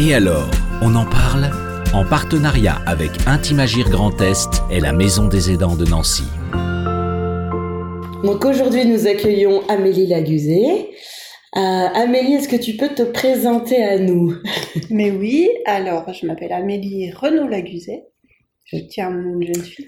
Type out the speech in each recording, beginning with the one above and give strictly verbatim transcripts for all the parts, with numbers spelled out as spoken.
Et alors, on en parle ? En partenariat avec Intimagir Grand Est et la Maison des Aidants de Nancy. Donc aujourd'hui, nous accueillons Amélie Laguzé. Euh, Amélie, est-ce que tu peux te présenter à nous ? Mais oui, alors je m'appelle Amélie Renaud-Laguzé. Je tiens mon nom de jeune fille.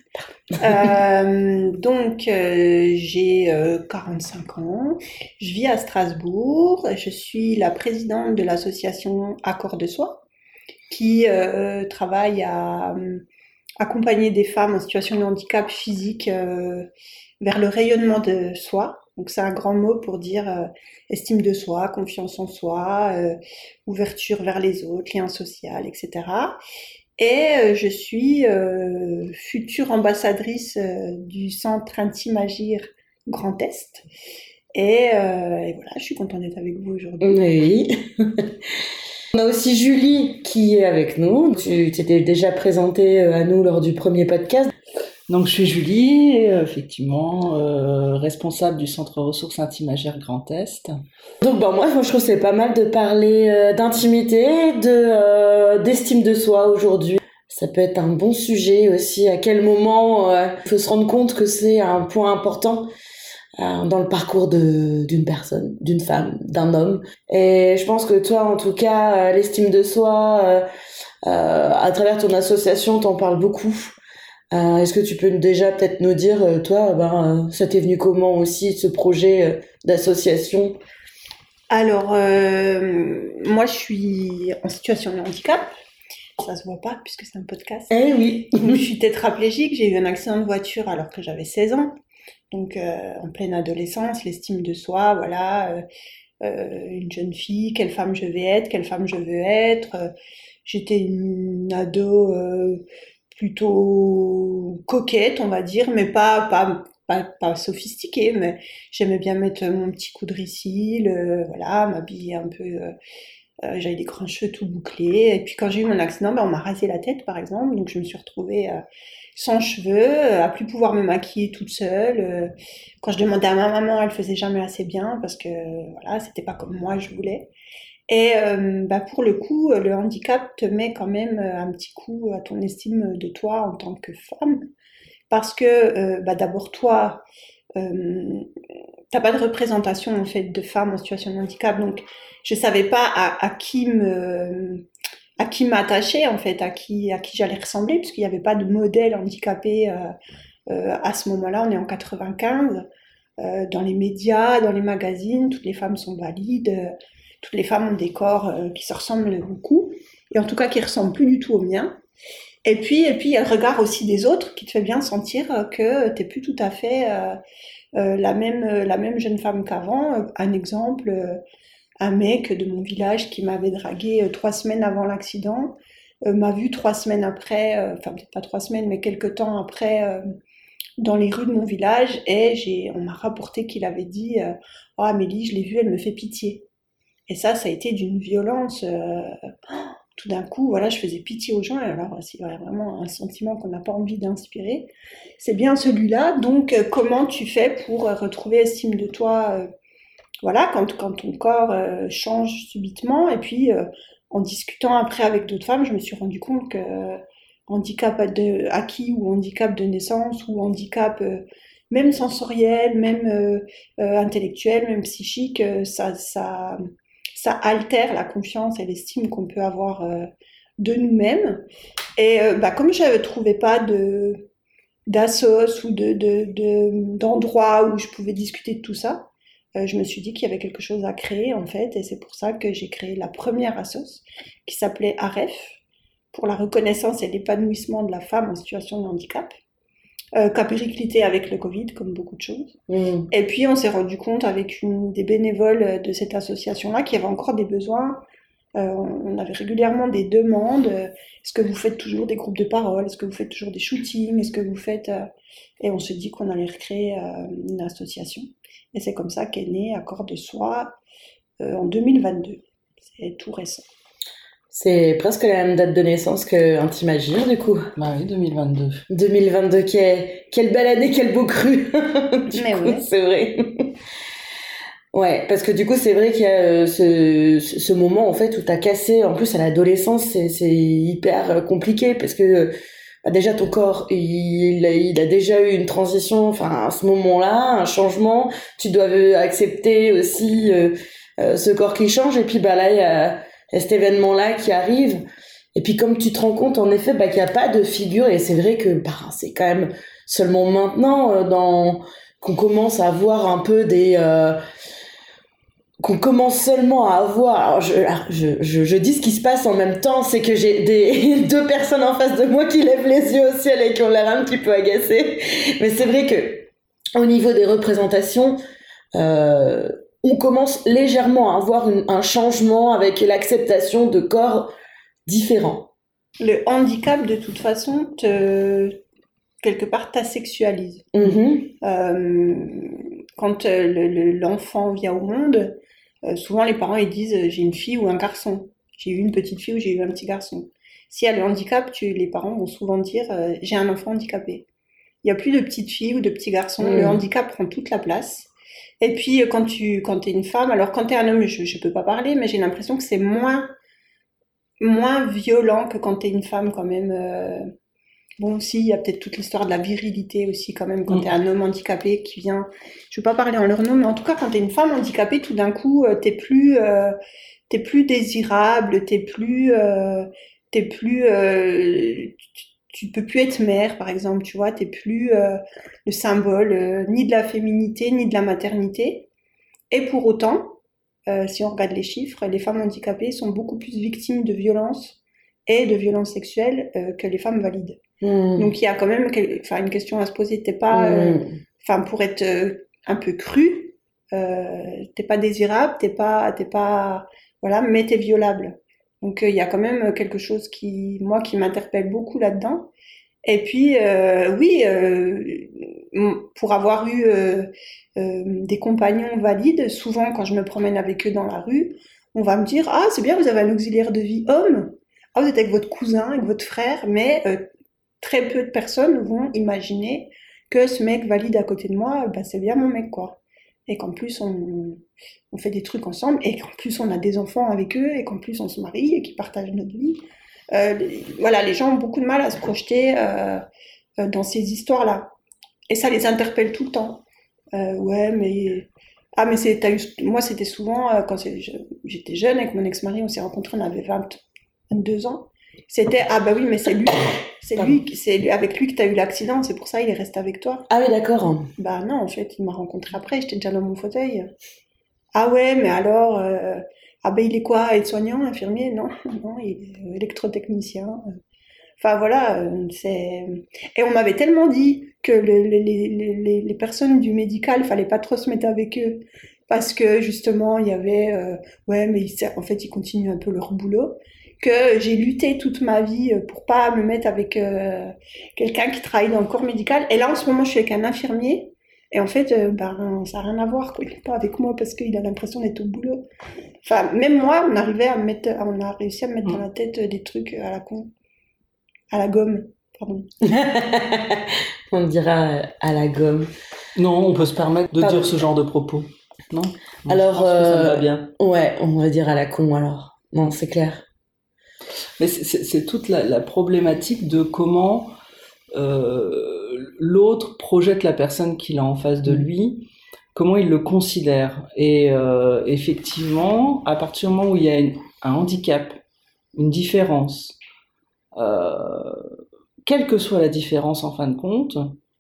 Euh, donc euh, j'ai euh, quarante-cinq ans, je vis à Strasbourg, je suis la présidente de l'association Accord de Soi, qui euh, travaille à euh, accompagner des femmes en situation de handicap physique euh, vers le rayonnement de soi. Donc c'est un grand mot pour dire euh, estime de soi, confiance en soi, euh, ouverture vers les autres, lien social, et cetera. Et euh, je suis euh, future ambassadrice euh, du centre Intimagir Grand Est. Et, euh, et voilà, je suis contente d'être avec vous aujourd'hui. Oui. On a aussi Julie qui est avec nous. Tu t'étais déjà présentée à nous lors du premier podcast. Donc je suis Julie, effectivement, euh, responsable du centre ressources Intimagir Grand Est. Donc ben moi, moi je trouve que c'est pas mal de parler euh, d'intimité, de euh, d'estime de soi aujourd'hui. Ça peut être un bon sujet aussi. À quel moment il euh, faut se rendre compte que c'est un point important euh, dans le parcours de d'une personne, d'une femme, d'un homme. Et je pense que toi, en tout cas, euh, l'estime de soi, euh, euh, à travers ton association, t'en parles beaucoup. Euh, est-ce que tu peux déjà peut-être nous dire, euh, toi, ben, euh, ça t'est venu comment aussi, ce projet euh, d'association ? Alors, euh, moi, je suis en situation de handicap. Ça se voit pas puisque c'est un podcast. Eh oui. Donc, je suis tétraplégique. J'ai eu un accident de voiture alors que j'avais seize ans. Donc, euh, en pleine adolescence, l'estime de soi, voilà. Euh, euh, une jeune fille, quelle femme je vais être, quelle femme je veux être. Euh, j'étais une ado... Euh, plutôt coquette, on va dire, mais pas, pas, pas, pas sophistiquée, mais j'aimais bien mettre mon petit coup de ricil, euh, voilà, m'habiller un peu, euh, euh, j'avais des grands cheveux tout bouclés, et puis quand j'ai eu mon accident, ben, on m'a rasé la tête, par exemple, donc je me suis retrouvée euh, sans cheveux, euh, à plus pouvoir me maquiller toute seule. Euh, quand je demandais à ma maman, elle faisait jamais assez bien, parce que, voilà, c'était pas comme moi je voulais. Et euh, bah pour le coup, le handicap te met quand même un petit coup à ton estime de toi en tant que femme, parce que euh, bah d'abord toi, euh, t'as pas de représentation en fait de femme en situation de handicap, donc je savais pas à, à qui me, à qui m'attacher en fait, à qui, à qui j'allais ressembler, puisqu'il n'y avait pas de modèle handicapé euh, euh, à ce moment-là. On est en quatre-vingt-quinze, euh, dans les médias, dans les magazines, toutes les femmes sont valides. Euh, Toutes les femmes ont des corps euh, qui se ressemblent beaucoup, et en tout cas qui ne ressemblent plus du tout au mien. Et puis, et puis, il y a le regard aussi des autres qui te fait bien sentir euh, que tu n'es plus tout à fait euh, euh, la, même, euh, la même jeune femme qu'avant. Un exemple, euh, un mec de mon village qui m'avait dragué euh, trois semaines avant l'accident, euh, m'a vu trois semaines après, euh, enfin peut-être pas trois semaines, mais quelques temps après, euh, dans les rues de mon village, et j'ai, on m'a rapporté qu'il avait dit euh, « Oh Amélie, je l'ai vue, elle me fait pitié ». Et ça, ça a été d'une violence. Euh, tout d'un coup, voilà, je faisais pitié aux gens. Et alors, c'est vraiment un sentiment qu'on n'a pas envie d'inspirer. C'est bien celui-là. Donc, euh, comment tu fais pour euh, retrouver estime de toi, euh, voilà, quand, quand ton corps euh, change subitement. Et puis, euh, en discutant après avec d'autres femmes, je me suis rendu compte que euh, handicap de, acquis ou handicap de naissance ou handicap euh, même sensoriel, même euh, euh, intellectuel, même psychique, euh, ça... ça ça altère la confiance et l'estime qu'on peut avoir euh, de nous-mêmes. Et euh, bah, comme je ne trouvais pas de, d'assos ou de, de, de, d'endroits où je pouvais discuter de tout ça, euh, je me suis dit qu'il y avait quelque chose à créer, en fait, et c'est pour ça que j'ai créé la première assos, qui s'appelait AREF, pour la reconnaissance et l'épanouissement de la femme en situation de handicap. Euh, qui a périclité avec le Covid, comme beaucoup de choses. Mmh. Et puis, on s'est rendu compte avec une des bénévoles de cette association-là qu'il y avait encore des besoins. Euh, on avait régulièrement des demandes. Est-ce que vous faites toujours des groupes de parole ? Est-ce que vous faites toujours des shootings ? Est-ce que vous faites... Euh... Et on s'est dit qu'on allait recréer euh, une association. Et c'est comme ça qu'est né Accord de Soi euh, en deux mille vingt-deux. C'est tout récent. C'est presque la même date de naissance que Intimagir, du coup. Bah oui, deux mille vingt-deux. deux mille vingt-deux, quelle, quelle belle année, quel beau cru. Du Mais coup, oui. C'est vrai. Ouais, parce que du coup, c'est vrai qu'il y a euh, ce, ce ce moment en fait où t'as cassé. En plus, à l'adolescence, c'est c'est hyper euh, compliqué parce que bah, déjà ton corps, il a, il a déjà eu une transition. Enfin, à ce moment-là, un changement. Tu dois euh, accepter aussi euh, euh, ce corps qui change. Et puis bah là, il y a, il y a cet événement-là qui arrive. Et puis comme tu te rends compte en effet bah qu'il y a pas de figure. Et c'est vrai que bah c'est quand même seulement maintenant euh, dans qu'on commence à voir un peu des euh, qu'on commence seulement à avoir. Alors je, alors je, je, je dis ce qui se passe en même temps, c'est que j'ai des deux personnes en face de moi qui lèvent les yeux au ciel et qui ont l'air un petit peu agacées. Mais c'est vrai que au niveau des représentations, euh, on commence légèrement à avoir une, un changement avec l'acceptation de corps différents. Le handicap, de toute façon, te, quelque part, t'asexualise. Mm-hmm. Euh, quand euh, le- le- l'enfant vient au monde, euh, souvent les parents ils disent euh, j'ai une fille ou un garçon. J'ai eu une petite fille ou j'ai eu un petit garçon. S'il y a le handicap, tu, les parents vont souvent dire euh, j'ai un enfant handicapé. Il n'y a plus de petites filles ou de petits garçons. Mm. Le handicap prend toute la place. Et puis euh, quand tu quand t'es une femme, alors quand t'es un homme, je, je peux pas parler, mais j'ai l'impression que c'est moins moins violent que quand t'es une femme quand même. euh, Bon, aussi, il y a peut-être toute l'histoire de la virilité aussi, quand même, quand Mm. t'es un homme handicapé qui vient. Je veux pas parler en leur nom, mais en tout cas, quand t'es une femme handicapée, tout d'un coup, euh, t'es plus, euh, t'es plus désirable, t'es plus, euh, t'es plus, euh, tu, tu peux plus être mère, par exemple, tu vois, t'es plus euh, le symbole euh, ni de la féminité ni de la maternité. Et pour autant, euh, si on regarde les chiffres, les femmes handicapées sont beaucoup plus victimes de violences et de violences sexuelles euh, que les femmes valides. Mm. Donc il y a quand même quel- enfin, une question à se poser. T'es pas, euh, Mm. enfin pour être euh, un peu cru, euh, t'es pas désirable, t'es pas, t'es pas, voilà, mais t'es violable. Donc euh, il y a quand même quelque chose qui, moi, qui m'interpelle beaucoup là-dedans. Et puis euh, oui, euh, m- pour avoir eu euh, euh, des compagnons valides, souvent quand je me promène avec eux dans la rue, on va me dire ah c'est bien, vous avez un auxiliaire de vie homme. Ah vous êtes avec votre cousin, avec votre frère, mais euh, très peu de personnes vont imaginer que ce mec valide à côté de moi, bah, c'est bien mon mec, quoi. Et qu'en plus, on, on fait des trucs ensemble, et qu'en plus, on a des enfants avec eux, et qu'en plus, on se marie, et qu'ils partagent notre vie. Euh, les- voilà, les gens ont beaucoup de mal à se projeter euh, euh, dans ces histoires-là. Et ça les interpelle tout le temps. Euh, ouais, mais... Ah, mais c'est, t'as eu... moi, c'était souvent, euh, quand c'est- je- j'étais jeune, avec mon ex-mari, on s'est rencontrés, on avait vingt, vingt-deux ans. C'était, ah bah oui, mais c'est lui, c'est Pardon. lui, qui- c'est lui- avec lui que t'as eu l'accident, c'est pour ça il est resté avec toi. Ah oui, d'accord. Bah non, en fait, il m'a rencontré après, j'étais déjà dans mon fauteuil. Ah ouais, mais alors, euh, ah bah il est quoi, aide-soignant, infirmier? Non, non, il est euh, électrotechnicien. Enfin voilà, euh, c'est... Et on m'avait tellement dit que le- le- les, les, les, les personnes du médical, fallait pas trop se mettre avec eux, parce que justement, il y avait... euh, ouais, mais ils- en fait, ils continuent un peu leur boulot, que j'ai lutté toute ma vie pour pas me mettre avec euh, quelqu'un qui travaille dans le corps médical. Et là, en ce moment, je suis avec un infirmier, et en fait, euh, ben, ça n'a rien à voir, quoi. Il n'est pas avec moi parce qu'il a l'impression d'être au boulot. Enfin, même moi, on arrivait à me mettre, on a réussi à me mettre dans la tête des trucs à la con. À la gomme, pardon. On dira à la gomme. Non, on peut se permettre de Pardon. dire ce genre de propos. Non. Alors, Je pense que ça me va euh, bien. Ouais, on va dire à la con alors. Non, c'est clair. Mais c'est- c'est c'est toute la, la problématique de comment euh, l'autre projette la personne qu'il a en face de Mm. lui, comment il le considère. Et euh, effectivement, à partir du moment où il y a une- un handicap, une différence, euh, quelle que soit la différence en fin de compte,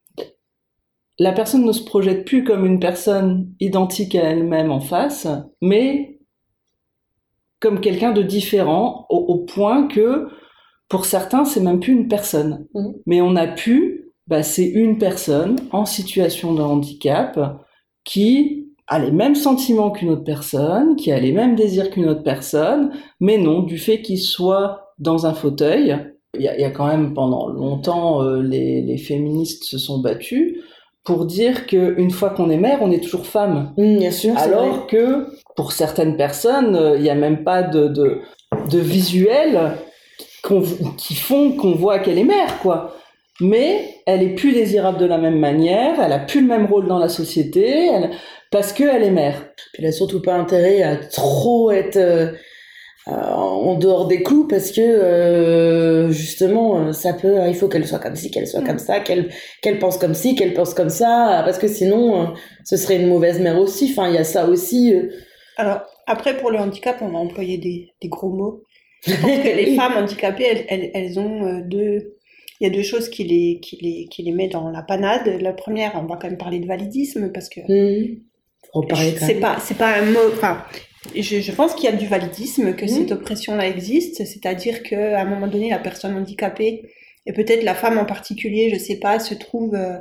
la personne ne se projette plus comme une personne identique à elle-même en face, mais comme quelqu'un de différent, au, au point que, pour certains, c'est même plus une personne. Mmh. Mais on a pu, bah, c'est une personne en situation de handicap qui a les mêmes sentiments qu'une autre personne, qui a les mêmes désirs qu'une autre personne, mais non, du fait qu'il soit dans un fauteuil, il y a, il y a quand même pendant longtemps, euh, les, les féministes se sont battues pour dire qu'une fois qu'on est mère, on est toujours femme. Mmh, bien sûr, c'est vrai. Alors que pour certaines personnes, il n'y a même pas de, de, de visuel qu'on, qui font qu'on voit qu'elle est mère, quoi. mais elle est plus désirable de la même manière, elle a plus le même rôle dans la société, elle, parce qu'elle est mère. Puis elle a surtout pas intérêt à trop être euh, euh, en dehors des clous parce que euh, justement ça peut, il faut qu'elle soit comme ci, qu'elle soit mmh. comme ça, qu'elle qu'elle pense comme ci, qu'elle pense comme ça, parce que sinon euh, ce serait une mauvaise mère aussi. Enfin, il y a ça aussi. Euh... Alors après, pour le handicap, on va employer des, des gros mots. Je pense que les femmes handicapées, elles, elles, elles ont euh, deux. Il y a deux choses qui les, qui les, qui les met dans la panade. La première, on va quand même parler de validisme parce que mmh. Faut parler quand c'est même. pas, c'est pas un mot. Enfin, je, je pense qu'il y a du validisme, que mmh. cette oppression-là existe. C'est-à-dire qu'à un moment donné, la personne handicapée et peut-être la femme en particulier, je sais pas, se trouve euh,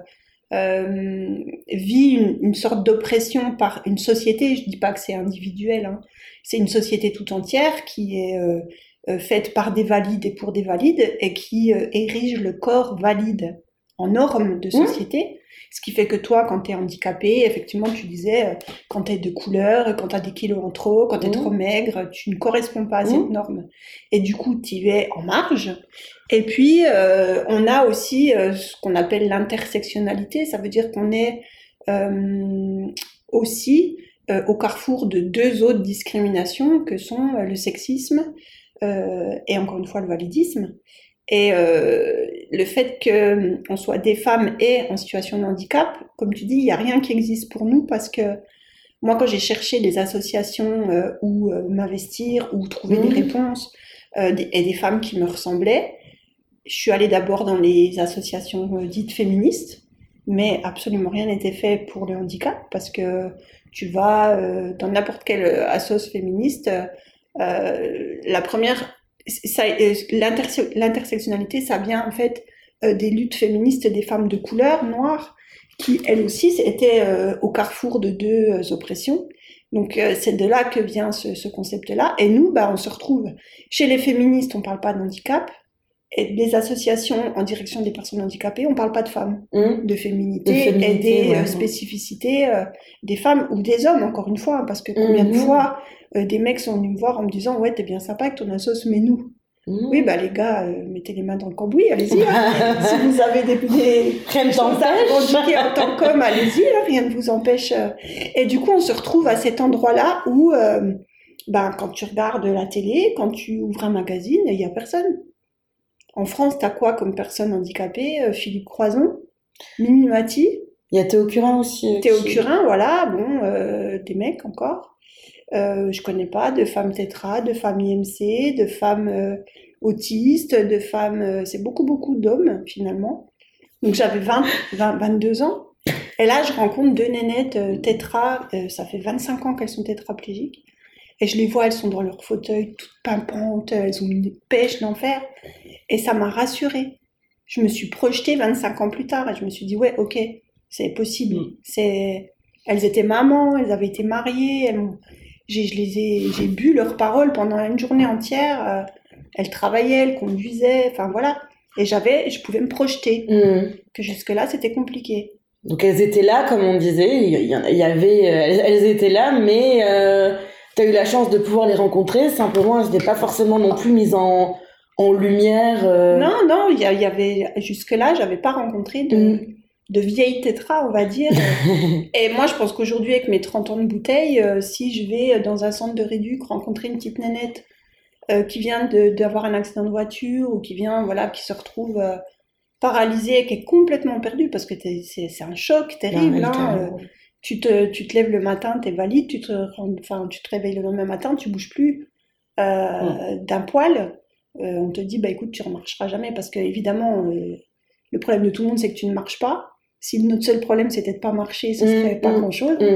euh, vit une, une sorte d'oppression par une société. Je dis pas que c'est individuel, hein. C'est une société tout entière qui est euh, Euh, faite par des valides et pour des valides et qui euh, érige le corps valide en norme de société. Mmh. Ce qui fait que toi, quand t'es handicapé, effectivement, tu disais, euh, quand t'es de couleur, quand t'as des kilos en trop, quand t'es mmh. trop maigre, tu ne corresponds pas à cette mmh. norme. Et du coup, tu es en marge. Et puis, euh, on a aussi euh, ce qu'on appelle l'intersectionnalité. Ça veut dire qu'on est euh, aussi euh, au carrefour de deux autres discriminations que sont euh, le sexisme Euh, et encore une fois le validisme et euh, le fait que on soit des femmes et en situation de handicap, comme tu dis, il y a rien qui existe pour nous parce que moi quand j'ai cherché des associations euh, où euh, m'investir ou trouver mmh. des réponses euh, des, et des femmes qui me ressemblaient, je suis allée d'abord dans les associations euh, dites féministes, mais absolument rien n'était fait pour le handicap parce que tu vas euh, dans n'importe quelle assoce féministe. Euh, la première, ça, l'interse- l'intersectionnalité, ça vient en fait euh, des luttes féministes des femmes de couleur noire qui, elles aussi, étaient euh, au carrefour de deux euh, oppressions. Donc euh, c'est de là que vient ce, ce concept-là. Et nous, bah, on se retrouve chez les féministes, on parle pas de handicap. Et les associations en direction des personnes handicapées, on parle pas de femmes, mmh. de féminité, de féminité et des ouais, euh, spécificités euh, des femmes ou des hommes, encore une fois, hein, parce que combien mmh. de fois euh, des mecs sont venus me voir en me disant « Ouais, t'es bien sympa avec ton assos, mais nous ». Mmh. Oui, bah les gars, euh, mettez les mains dans le cambouis, allez-y. Hein. Si vous avez des, des rien ne choses à revendiquer en tant qu'homme, allez-y, hein, rien ne vous empêche. Euh. Et du coup, on se retrouve à cet endroit-là où, euh, bah, quand tu regardes la télé, quand tu ouvres un magazine, il y a personne. En France, t'as quoi comme personne handicapée? euh, Philippe Croizon, Mimi Mati. Il y a Théo Curin aussi. Théo qui... Curin, voilà, bon, euh, des mecs encore. Euh, je connais pas de femmes tétra, de femmes I M C, de femmes euh, autistes, de femmes... Euh, c'est beaucoup, beaucoup d'hommes, finalement. Donc j'avais vingt, vingt, vingt-deux ans. Et là, je rencontre deux nénettes euh, tétra. Euh, ça fait vingt-cinq ans qu'elles sont tétraplégiques. Et je les vois, elles sont dans leur fauteuil, toutes pimpantes, elles ont une pêche d'enfer. Et ça m'a rassurée. Je me suis projetée vingt-cinq ans plus tard et je me suis dit, ouais, ok, c'est possible. Mmh. C'est... Elles étaient mamans, elles avaient été mariées, elles m'ont... j'ai, je les ai... j'ai bu leurs paroles pendant une journée entière. Euh, elles travaillaient, elles conduisaient, enfin voilà. Et j'avais, je pouvais me projeter. Mmh. Que jusque-là, c'était compliqué. Donc elles étaient là, comme on disait, il y, il y avait... Elles étaient là, mais... Euh... T'as eu la chance de pouvoir les rencontrer, simplement elles n'étaient pas forcément non plus mises en, en lumière. Euh... Non, non, il y, y avait jusque-là, j'avais pas rencontré de, mmh. de vieilles tétras, on va dire. Et moi, je pense qu'aujourd'hui, avec mes trente ans de bouteille, euh, si je vais dans un centre de réduc rencontrer une petite nénette euh, qui vient de, d'avoir un accident de voiture ou qui vient, voilà, qui se retrouve euh, paralysée, qui est complètement perdue parce que c'est, c'est un choc terrible. Non, hein, euh, Tu te, tu te lèves le matin, t'es valide, tu te, enfin, tu te réveilles le lendemain matin, tu bouges plus euh, mmh. d'un poil. Euh, on te dit, bah écoute, tu ne remarcheras jamais parce que évidemment, euh, le problème de tout le monde, c'est que tu ne marches pas. Si notre seul problème, c'était de pas marcher, ce serait mmh. pas grand chose. Mmh.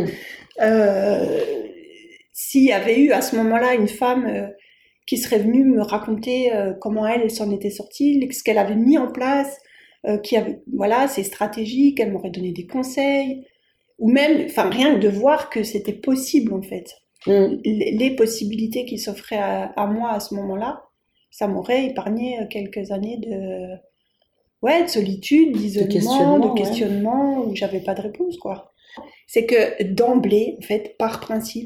Euh, s'il y avait eu à ce moment-là une femme euh, qui serait venue me raconter euh, comment elle, elle s'en était sortie, ce qu'elle avait mis en place, euh, qui avait, voilà, ses stratégies, qu'elle m'aurait donné des conseils. Ou même, enfin rien que de voir que c'était possible en fait. Mm. Les, les possibilités qui s'offraient à, à moi à ce moment-là, ça m'aurait épargné quelques années de, ouais, de solitude, d'isolement, de questionnement, de questionnement ouais. où j'avais pas de réponse quoi. C'est que d'emblée, en fait, par principe,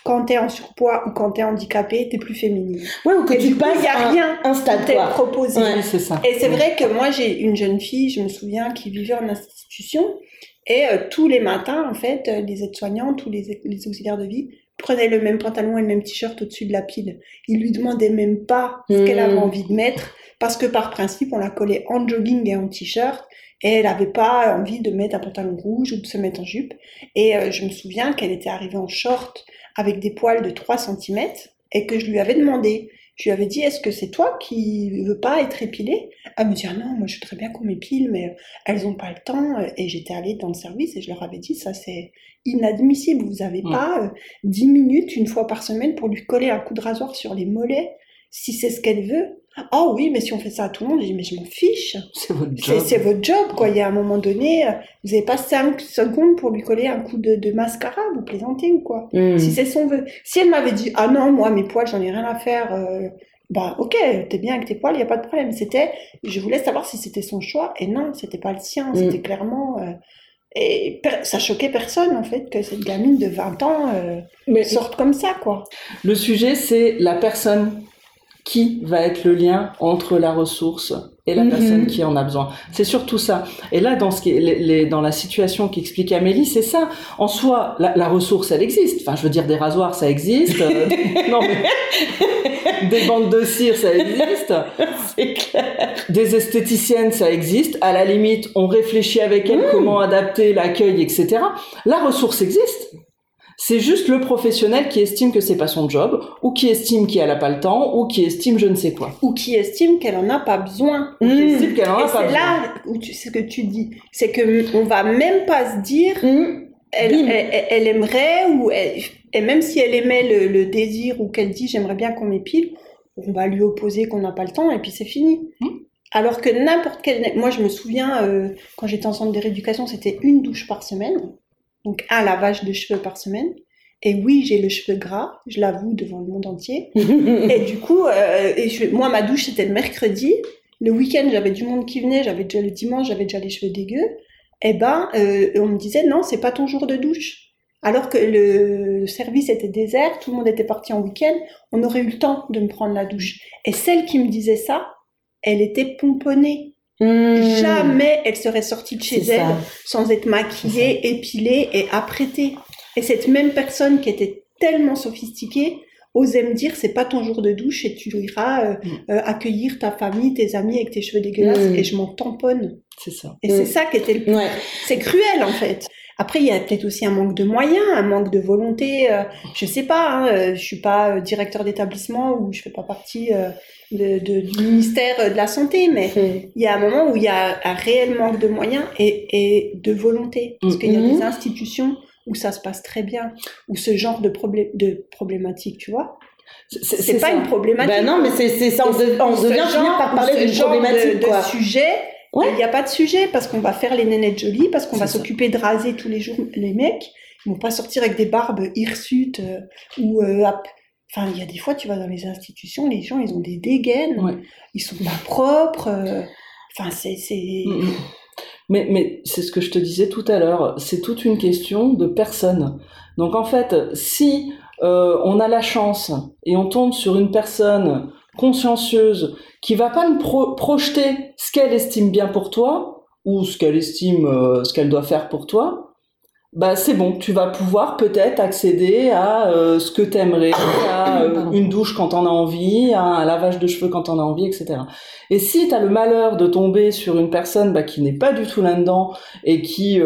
quand t'es en surpoids ou quand t'es handicapé, t'es plus féminine. Ouais, ou que et tu du coup, passes il y a un, rien un stade, qui t'est quoi. proposé. Ouais. Oui, c'est ça. Et c'est Oui. vrai que moi, j'ai une jeune fille, je me souviens, qui vivait en institution. Et euh, tous les matins, en fait, euh, les aides-soignantes ou les, les auxiliaires de vie prenaient le même pantalon et le même t-shirt au-dessus de la pile. Ils lui demandaient même pas ce Mmh. qu'elle avait envie de mettre, parce que par principe, on la collait en jogging et en t-shirt, et elle n'avait pas envie de mettre un pantalon rouge ou de se mettre en jupe. Et euh, je me souviens qu'elle était arrivée en short avec des poils de trois centimètres, et que je lui avais demandé, je lui avais dit, est-ce que c'est toi qui veux pas être épilée? Elle me dit, ah non, moi je voudrais bien qu'on m'épile, mais elles ont pas le temps. Et j'étais allée dans le service et je leur avais dit, ça c'est inadmissible, vous avez Mm. pas euh, dix minutes une fois par semaine pour lui coller un coup de rasoir sur les mollets, si c'est ce qu'elle veut. Oh oui, mais si on fait ça à tout le monde, je dis, mais je m'en fiche. C'est votre C'est, job. c'est votre job, quoi. Il y a un moment donné, euh, vous n'avez pas cinq secondes pour lui coller un coup de, de mascara, vous plaisantez ou quoi? Mmh. Si c'est son vœu. Si elle m'avait dit, ah non, moi, mes poils, j'en ai rien à faire, euh, bah, ok, t'es bien avec tes poils, il n'y a pas de problème. C'était, je voulais savoir si c'était son choix, et non, c'était pas le sien, Mm. c'était clairement, euh, et per- ça choquait personne, en fait, que cette gamine de vingt ans, euh, Mais sorte comme ça, quoi. Le sujet, c'est la personne qui va être le lien entre la ressource et la Mhm. personne qui en a besoin. C'est surtout ça. Et là, dans, ce qui est, les, les- dans la situation qu'explique Amélie, c'est ça. En soi, la, la ressource, elle existe. Enfin, je veux dire, des rasoirs, ça existe. Euh, non, mais des bandes de cire, ça existe. c'est clair. Des esthéticiennes, ça existe. À la limite, on réfléchit avec elles Mmh. comment adapter l'accueil, et cetera. La ressource existe. C'est juste le professionnel qui estime que c'est pas son job, ou qui estime qu'elle a pas le temps, ou qui estime je ne sais quoi. Ou qui estime qu'elle en a pas besoin. Ou qui Mmh. estime qu'elle en Et a pas c'est besoin. là où tu, c'est ce que tu dis. C'est que on va même pas se dire, Mmh. elle, Bim. elle, elle- elle aimerait, ou elle, et même si elle aimait le, le désir, ou qu'elle dit j'aimerais bien qu'on m'épile, on va lui opposer qu'on n'a pas le temps, et puis c'est fini. Mmh. Alors que n'importe quel, moi je me souviens, euh, quand j'étais en centre de rééducation, c'était une douche par semaine, donc un lavage de cheveux par semaine. Et oui, j'ai le cheveu gras, je l'avoue devant le monde entier. Et du coup, euh, et je, moi, ma douche, c'était le mercredi. Le week-end, j'avais du monde qui venait, j'avais déjà le dimanche, j'avais déjà les cheveux dégueux. Et ben, euh, on me disait, non, c'est pas ton jour de douche. Alors que le, le service était désert, tout le monde était parti en week-end, on aurait eu le temps de me prendre la douche. Et celle qui me disait ça, elle était pomponnée. Mmh. Jamais elle serait sortie de chez C'est elle ça. sans être maquillée, épilée et apprêtée. Et cette même personne qui était tellement sophistiquée osait me dire c'est pas ton jour de douche et tu iras euh, Mm. euh, accueillir ta famille, tes amis avec tes cheveux dégueulasses Mm. et je m'en tamponne. C'est ça. Et Mm. c'est ça qui était le Ouais. c'est cruel en fait. Après il y a peut-être aussi un manque de moyens, un manque de volonté. Euh, je sais pas, hein, euh, je suis pas euh, directeur d'établissement ou je fais pas partie euh, de, de- du ministère euh, de la santé, mais Mmh. il y a un moment où il y a un réel manque de moyens et, et de volonté. Parce qu'il y a Mhm. des institutions où ça se passe très bien, où ce genre de, problé- de problématique, tu vois, C'est, c'est pas ça. une problématique. Bah non, mais c'est, c'est ça, on, Et de- on ce devient genre- finir par ou parler ce d'une genre problématique, de, quoi. de sujet, il Ouais. n'y a pas de sujet, parce qu'on va faire les nénettes jolies, parce qu'on C'est va ça. s'occuper de raser tous les jours les mecs, ils vont pas sortir avec des barbes hirsutes, euh, ou... euh, ap- Enfin, il y a des fois, tu vas dans les institutions, les gens, ils ont des dégaines, Ouais. ils sont pas propres, euh, enfin, c'est... c'est... Mm, mm. Mais, mais c'est ce que je te disais tout à l'heure, c'est toute une question de personne. Donc en fait, si euh, on a la chance et on tombe sur une personne consciencieuse qui va pas nous pro- projeter ce qu'elle estime bien pour toi ou ce qu'elle estime euh, ce qu'elle doit faire pour toi, bah c'est bon, tu vas pouvoir peut-être accéder à euh, ce que t'aimerais, à euh, Pardon. une douche quand t'en as envie, à un lavage de cheveux quand t'en as envie, et cetera. Et si t'as le malheur de tomber sur une personne bah, qui n'est pas du tout là-dedans et qui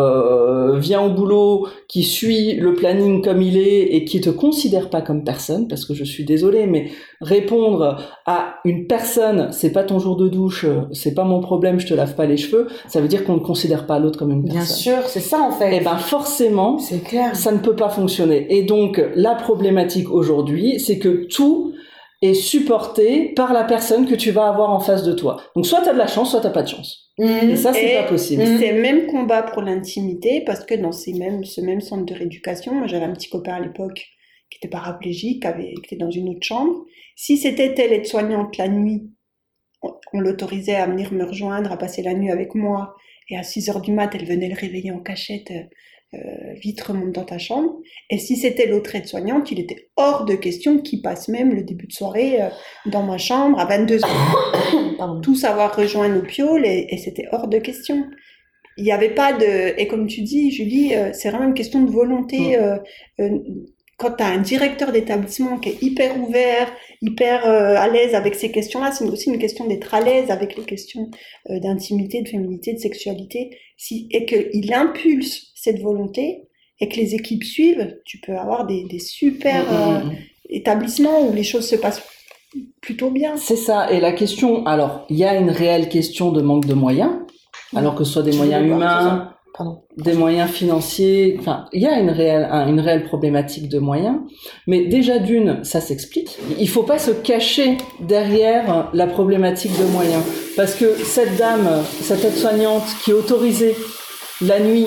euh, vient au boulot, qui suit le planning comme il est et qui te considère pas comme personne, parce que je suis désolée, mais répondre à une personne, c'est pas ton jour de douche, c'est pas mon problème, je te lave pas les cheveux, ça veut dire qu'on ne considère pas l'autre comme une personne. Bien sûr, c'est ça, en fait. Et ben forcément, C'est clair. ça ne peut pas fonctionner. Et donc, la problématique aujourd'hui, c'est que tout est supporté par la personne que tu vas avoir en face de toi. Donc, soit tu as de la chance, soit tu n'as pas de chance. Mmh. Et ça, c'est Et pas possible. Mm. C'est le même combat pour l'intimité, parce que dans ces mêmes, ce même centre de rééducation, moi j'avais un petit copain à l'époque qui était paraplégique, qui, avait, qui était dans une autre chambre. Si c'était elle aide-soignante la nuit, on, on l'autorisait à venir me rejoindre, à passer la nuit avec moi. Et à six heures du mat, elle venait le réveiller en cachette. euh, vite remonte dans ta chambre. Et si c'était l'autre aide-soignante, il était hors de question qu'il passe même le début de soirée euh, dans ma chambre à vingt-deux heures. Tous avoir rejoint nos pioles et, et c'était hors de question. Il n'y avait pas de... Et comme tu dis, Julie, euh, c'est vraiment une question de volonté. Euh, euh, quand tu as un directeur d'établissement qui est hyper ouvert, hyper euh, à l'aise avec ces questions-là, c'est aussi une question d'être à l'aise avec les questions euh, d'intimité, de féminité, de sexualité. Si, et qu'il impulse cette volonté et que les équipes suivent, tu peux avoir des, des super euh, mmh. établissements où les choses se passent plutôt bien. C'est ça. Et la question... Alors, il y a une réelle question de manque de moyens. Alors que ce soit des moyens humains, Pardon. des moyens financiers, enfin, il y a une réelle, une réelle problématique de moyens. Mais déjà d'une, ça s'explique. Il faut pas se cacher derrière la problématique de moyens. Parce que cette dame, cette aide-soignante qui est autorisée la nuit,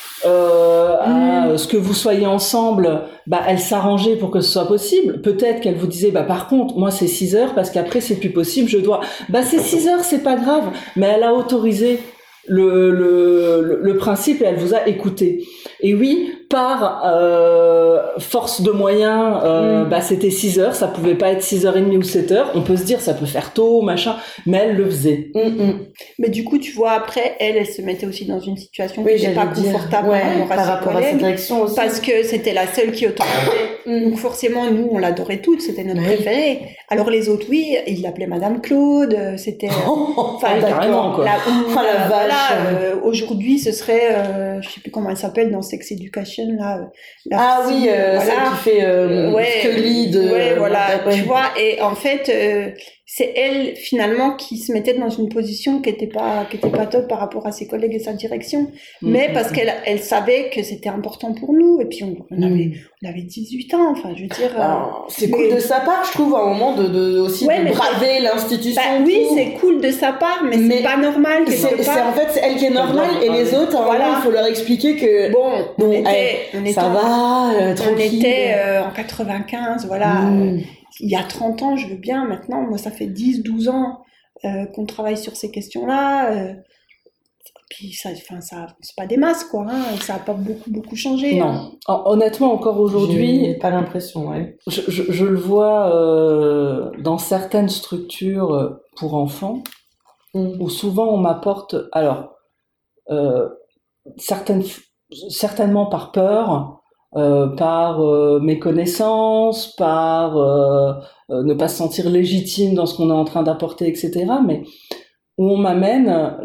euh, à mmh. ce que vous soyez ensemble, bah, elle s'arrangeait pour que ce soit possible. Peut-être qu'elle vous disait, bah, par contre, moi, c'est six heures parce qu'après, c'est plus possible, je dois, bah, c'est six heures, c'est pas grave. Mais elle a autorisé Le, le, le principe et elle vous a écouté. Et oui, par euh, force de moyens, euh, mmh. bah, c'était six heures, ça pouvait pas être six heures trente ou sept heures. On peut se dire, ça peut faire tôt, machin, mais elle le faisait. Mmh. Mais du coup, tu vois, après, elle, elle se mettait aussi dans une situation oui, qui n'était pas confortable ouais, par rapport à, par ses rapport collègues, à cette direction aussi. Parce que c'était la seule qui autorisait. Mmh. Donc forcément, nous, on l'adorait toutes, c'était notre oui. préférée. Alors les autres, oui, ils l'appelaient Madame Claude, c'était... Enfin, carrément, quoi. La, oh, la vache. Voilà, euh, aujourd'hui, ce serait, euh, je sais plus comment elle s'appelle dans Sex Education, là. La ah psy, oui, euh, voilà. celle qui fait euh, ouais, Scully de... Ouais, voilà, ouais. tu vois, et en fait, euh, c'est elle, finalement, qui se mettait dans une position qui était pas, qui était pas top par rapport à ses collègues et sa direction. Mmh, mais parce mmh. qu'elle, elle savait que c'était important pour nous, et puis on, on avait, mmh. on avait dix-huit ans, enfin, je veux dire... Alors, euh, c'est cool de sa part, je trouve, à un moment, de, de, aussi ouais, de braver l'institution. Bah, oui, c'est cool de sa part, mais, mais c'est pas normal. C'est, c'est, en fait, c'est elle qui est normale, et les autres, à un voilà. moment, il faut leur expliquer que... Bon, on bon était... allez, on était ça en, va, euh, tranquille. On était euh, en quatre-vingt-quinze, voilà... Mmh. Euh, il y a trente ans, je veux bien, maintenant, moi, ça fait dix, douze ans euh, qu'on travaille sur ces questions-là. Euh, puis, ça, enfin, ça, c'est pas des masses, quoi. Hein, ça n'a pas beaucoup, beaucoup changé. Non. Hein. Honnêtement, encore aujourd'hui... J'ai pas l'impression, ouais. Je, je, je le vois euh, dans certaines structures pour enfants, mm. où souvent on m'apporte... Alors, euh, certaines, certainement par peur... Euh, par euh, méconnaissance, par euh, euh, ne pas se sentir légitime dans ce qu'on est en train d'apporter, et cetera. Mais où on m'amène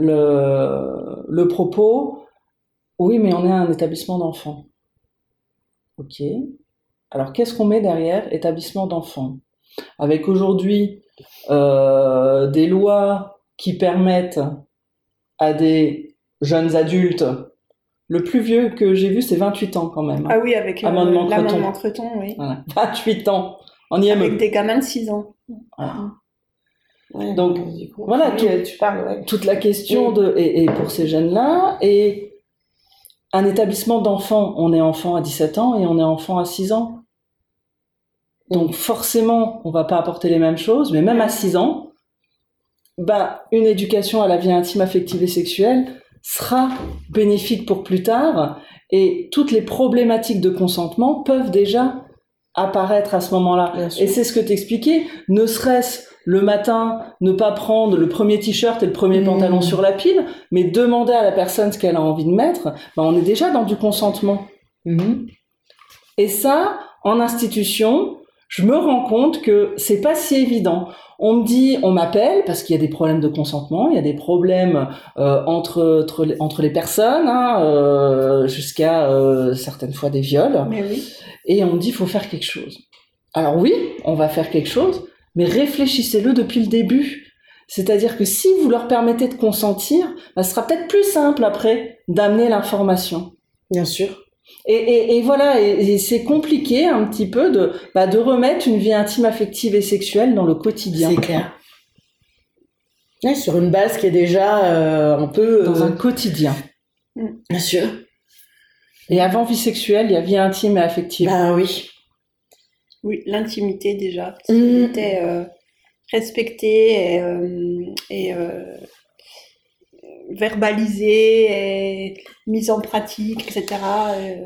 le, le propos, oui, mais on est un établissement d'enfants. Ok. Alors, qu'est-ce qu'on met derrière établissement d'enfants ? Avec aujourd'hui euh, des lois qui permettent à des jeunes adultes. Le plus vieux que j'ai vu, c'est vingt-huit ans quand même. Ah oui, avec amendement euh, l'amendement Creton, oui. Voilà. vingt-huit ans, en I M E. Avec des gamins de six ans. Voilà. Ouais, donc, coup, voilà, oui, tout, tu parles, ouais. toute la question de, et, et pour ces jeunes-là, et un établissement d'enfants, on est enfant à dix-sept ans et on est enfant à six ans. Donc forcément, on va pas apporter les mêmes choses, mais même à six ans, bah, une éducation à la vie intime, affective et sexuelle sera bénéfique pour plus tard, et toutes les problématiques de consentement peuvent déjà apparaître à ce moment-là. Et c'est ce que t'expliquais, ne serait-ce le matin, ne pas prendre le premier t-shirt et le premier mmh. pantalon sur la pile, mais demander à la personne ce qu'elle a envie de mettre, ben on est déjà dans du consentement. Mmh. Et ça, en institution, je me rends compte que c'est pas si évident. On me dit, on m'appelle parce qu'il y a des problèmes de consentement, il y a des problèmes euh, entre, entre, les, entre les personnes, hein, euh, jusqu'à euh, certaines fois des viols. Mais oui. Et on me dit, il faut faire quelque chose. Alors oui, on va faire quelque chose, mais réfléchissez-le depuis le début. C'est-à-dire que si vous leur permettez de consentir, bah, ce sera peut-être plus simple après d'amener l'information. Bien sûr. Et, et, et voilà, et, et c'est compliqué un petit peu de, bah, de remettre une vie intime, affective et sexuelle dans le quotidien. C'est clair. Ouais, sur une base qui est déjà euh, un peu... Dans euh... un quotidien. Bien sûr. Et avant vie sexuelle, il y a vie intime et affective. Bah oui. Oui, l'intimité déjà. Mmh. C'était euh, respecté et... Euh, et euh, verbalisée et mise en pratique, et cetera. Euh,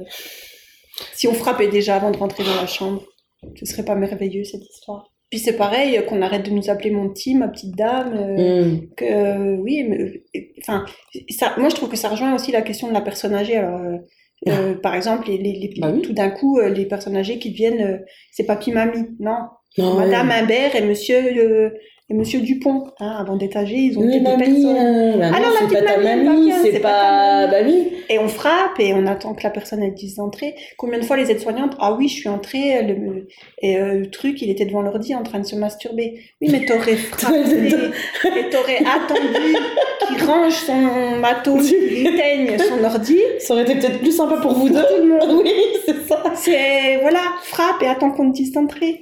si on frappait déjà avant de rentrer dans la chambre, ce serait pas merveilleux cette histoire. Puis c'est pareil, qu'on arrête de nous appeler mon petit, ma petite dame, euh, mm. que euh, oui, enfin, ça, moi je trouve que ça rejoint aussi la question de la personne âgée. Alors, euh, euh, par exemple, les, les, les, bah oui. tout d'un coup, euh, les personnes âgées qui deviennent, euh, c'est papy-mamie, non, non Madame ouais. Imbert et Monsieur euh, et Monsieur Dupont, hein, avant d'être âgés, ils ont oui, été des mamie, personnes. Euh, bah ah non, non c'est pas ta mamie, mamie c'est, c'est pas, pas mamie. Et on frappe et on attend que la personne elle dise d'entrer. Combien de fois les aides-soignantes, ah oui, je suis entrée, le, et euh, le truc, il était devant l'ordi en train de se masturber. Oui, mais t'aurais frappé et t'aurais attendu qu'il range son matos, qu'il éteigne son ordi. Ça aurait été peut-être plus sympa pour vous pour deux. Tout le monde. Oui, c'est ça. C'est, voilà, frappe et attends qu'on te dise d'entrer.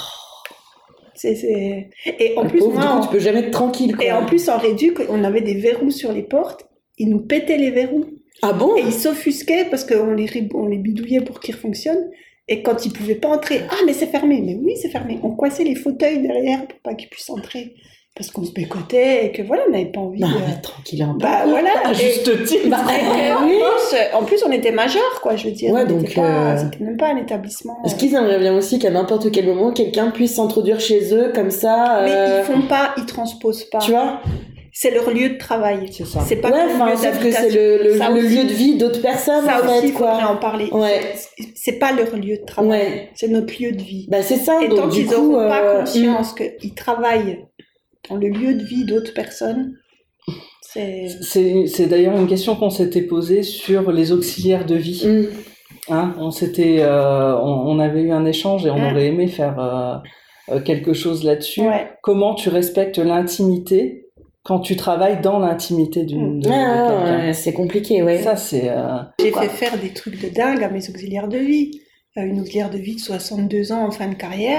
C'est, c'est... Et en le plus, pauvre, moi, du coup, on... tu peux jamais être tranquille, quoi. Et en plus, en réduc, on avait des verrous sur les portes. Ils nous pétaient les verrous. Ah bon? Et ils s'offusquaient parce qu'on les, on les bidouillait pour qu'ils refonctionnent. Et quand ils pouvaient pas entrer, ah, mais c'est fermé. Mais oui, c'est fermé. On coincait les fauteuils derrière pour pas qu'ils puissent entrer. Parce qu'on se bécotait et que voilà, on n'avait pas envie bah, de... Bah, tranquille un peu. Bah, voilà. À juste titre. Bah, en, oui. plus, en plus, on était majeurs, quoi, je veux dire. Ouais, on donc, pas, euh... c'était même pas un établissement. Est-ce qu'ils aimeraient bien aussi qu'à n'importe quel moment, quelqu'un puisse s'introduire chez eux, comme ça euh... Mais ils font pas, ils transposent pas. Tu vois? C'est leur lieu de travail. C'est ça. C'est pas ouais, leur lieu sauf que c'est le, le, le aussi, lieu de vie d'autres personnes, ça en aussi, fait, quoi. il faudrait en parler. Ouais. C'est, c'est pas leur lieu de travail. Ouais. C'est notre lieu de vie. Bah, c'est ça. Et donc, tant du qu'ils coup, n'auront euh... pas conscience mmh. qu'ils travaillent dans le lieu de vie d'autres personnes, c'est... C'est, c'est d'ailleurs une question qu'on s'était posée sur les auxiliaires de vie. Mmh. Hein, on s'était, euh, on, on avait eu un échange et on mmh. aurait aimé faire euh, quelque chose là-dessus. Ouais. Comment tu respectes l'intimité quand tu travailles dans l'intimité d'une, de, ah, de quelqu'un. Ouais, c'est compliqué, ouais. Ça, c'est... Euh... J'ai fait faire des trucs de dingue à mes auxiliaires de vie. Une auxiliaire de vie de soixante-deux ans en fin de carrière,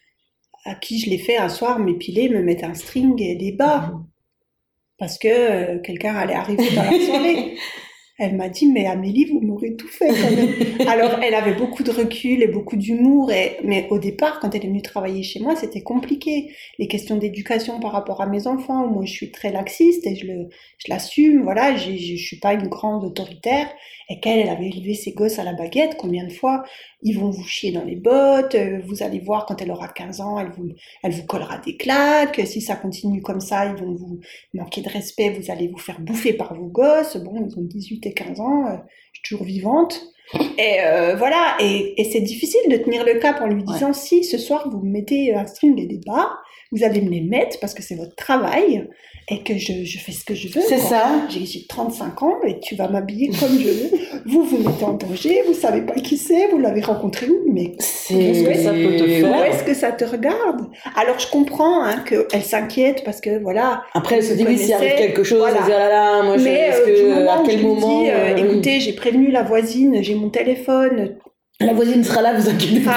à qui je l'ai fait un soir m'épiler, me mettre un string et des bas. Mmh. Parce que euh, quelqu'un allait arriver dans la soirée. Elle m'a dit, mais Amélie, vous m'aurez tout fait quand même. Alors, elle avait beaucoup de recul et beaucoup d'humour. Et... Mais au départ, quand elle est venue travailler chez moi, c'était compliqué. Les questions d'éducation par rapport à mes enfants, moi, je suis très laxiste et je, le... je l'assume. Voilà, j'ai, je ne suis pas une grande autoritaire. Et qu'elle, elle avait élevé ses gosses à la baguette. Combien de fois ils vont vous chier dans les bottes. Vous allez voir, quand elle aura quinze ans, elle vous, elle vous collera des claques. Si ça continue comme ça, ils vont vous manquer de respect. Vous allez vous faire bouffer par vos gosses. Bon, ils ont dix-huit et quinze ans. Euh, je suis toujours vivante. Et euh, voilà. Et, et c'est difficile de tenir le cap en lui disant, ouais. si ce soir, vous me mettez un string et des bas, vous allez me les mettre parce que c'est votre travail et que je, je fais ce que je veux. C'est quoi. ça. J'ai, j'ai trente-cinq ans et tu vas m'habiller comme je veux. Vous, vous mettez en danger, vous savez pas qui c'est, vous l'avez rencontré où, mais c'est... Qu'est-ce que ça peut te faire? Où est-ce que ça te regarde? Alors je comprends hein, qu'elle s'inquiète parce que voilà. Après elle se dit oui, s'il arrive quelque chose, voilà. elle se dit ah là là, moi je mais, est-ce euh, que moment à quel moment dis, euh, euh... écoutez, j'ai prévenu la voisine, j'ai mon téléphone. La voisine sera là, vous inquiétez pas.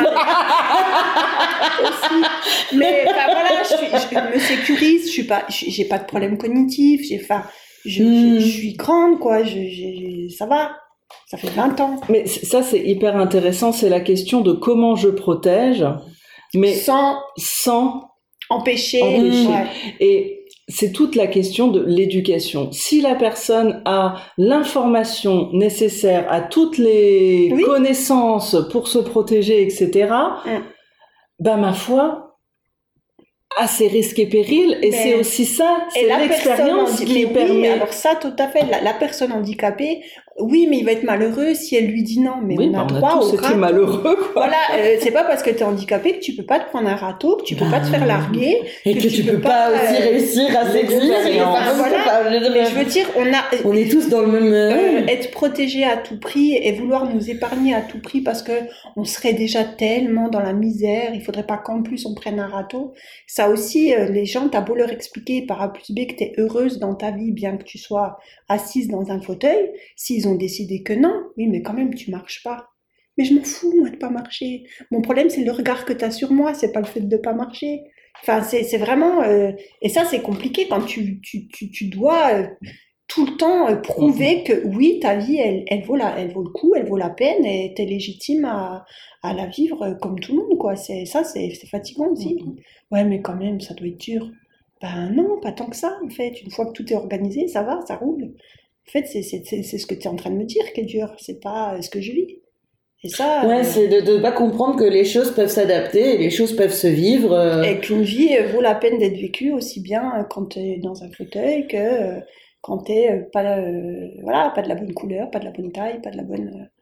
Aussi. Mais enfin, voilà, je, suis, je me sécurise, je suis pas, je, j'ai pas de problème cognitif, j'ai, enfin, je, mm. je, je suis grande, quoi, je, je, ça va, ça fait vingt ans. Mais ça, c'est hyper intéressant, c'est la question de comment je protège, mais sans, sans empêcher. empêcher. Ouais. Et c'est toute la question de l'éducation. Si la personne a l'information nécessaire, a toutes les oui. connaissances pour se protéger, et cetera, mm. ben ma foi, à ses risques et périls, et mais c'est aussi ça, c'est l'expérience personne, qui oui, permet... alors ça, tout à fait, la, la personne handicapée, oui, mais il va être malheureux si elle lui dit non, mais oui, on a ben droit on a tous au été râteau. malheureux, quoi. Voilà, euh, c'est pas parce que t'es handicapé que tu peux pas te prendre un râteau, que tu peux bah, pas te faire larguer, et que, que tu, tu peux pas, pas aussi euh, réussir à s'exister. Enfin, voilà, mais je veux dire, on a... On est tous dans le même... Euh, être protégé à tout prix et vouloir nous épargner à tout prix parce que on serait déjà tellement dans la misère, il faudrait pas qu'en plus on prenne un râteau. Ça aussi, euh, les gens, t'as beau leur expliquer par A plus B que t'es heureuse dans ta vie, bien que tu sois assise dans un fauteuil, s'ils ont décidé que non, oui, mais quand même, tu marches pas. Mais je m'en fous, moi, de pas marcher. Mon problème, c'est le regard que t'as sur moi, c'est pas le fait de pas marcher. Enfin, c'est, c'est vraiment... Euh... Et ça, c'est compliqué quand tu, tu, tu, tu dois euh, tout le temps euh, prouver que, oui, ta vie, elle, elle, vaut la, elle vaut le coup, elle vaut la peine, et t'es légitime à, à la vivre comme tout le monde, quoi. C'est, ça, c'est, c'est fatigant aussi. Ouais, mais quand même, ça doit être dur. Ben non, pas tant que ça, en fait. Une fois que tout est organisé, ça va, ça roule. En fait, c'est, c'est, c'est, c'est ce que tu es en train de me dire qui est dur, c'est pas ce que je vis. Et ça, Ouais, euh, c'est de ne pas comprendre que les choses peuvent s'adapter et les choses peuvent se vivre. euh. et qu'une vie euh, vaut la peine d'être vécue aussi bien euh, quand tu es dans un fauteuil que euh, quand tu n'es pas, euh, voilà, pas de la bonne couleur, pas de la bonne taille, pas de la bonne... euh.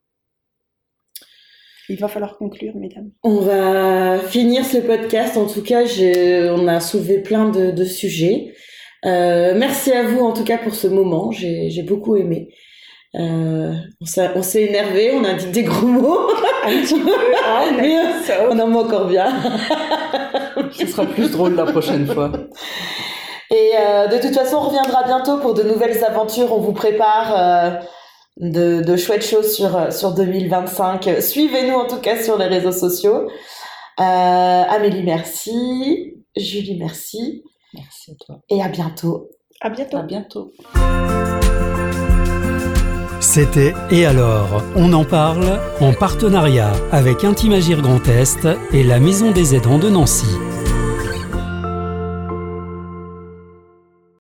Il va falloir conclure, mesdames. On va finir ce podcast. En tout cas, j'ai- on a soulevé plein de, de sujets. Euh, merci à vous, en tout cas, pour ce moment. J'ai, j'ai beaucoup aimé. Euh, on s'est, on s'est énervé, on a dit des gros mots. Un petit peu, hein, on a Mais, dit ça. on en met encore bien. Ce sera plus drôle la prochaine fois. Et euh, de toute façon, on reviendra bientôt pour de nouvelles aventures. On vous prépare euh, de, de chouettes choses sur, sur deux mille vingt-cinq. Suivez-nous en tout cas sur les réseaux sociaux. Euh, Amélie, merci. Julie, merci. Merci à toi. Et à bientôt. À bientôt. À bientôt. C'était Et alors, on en parle en partenariat avec Intimagir Grand Est et la Maison des Aidants de Nancy.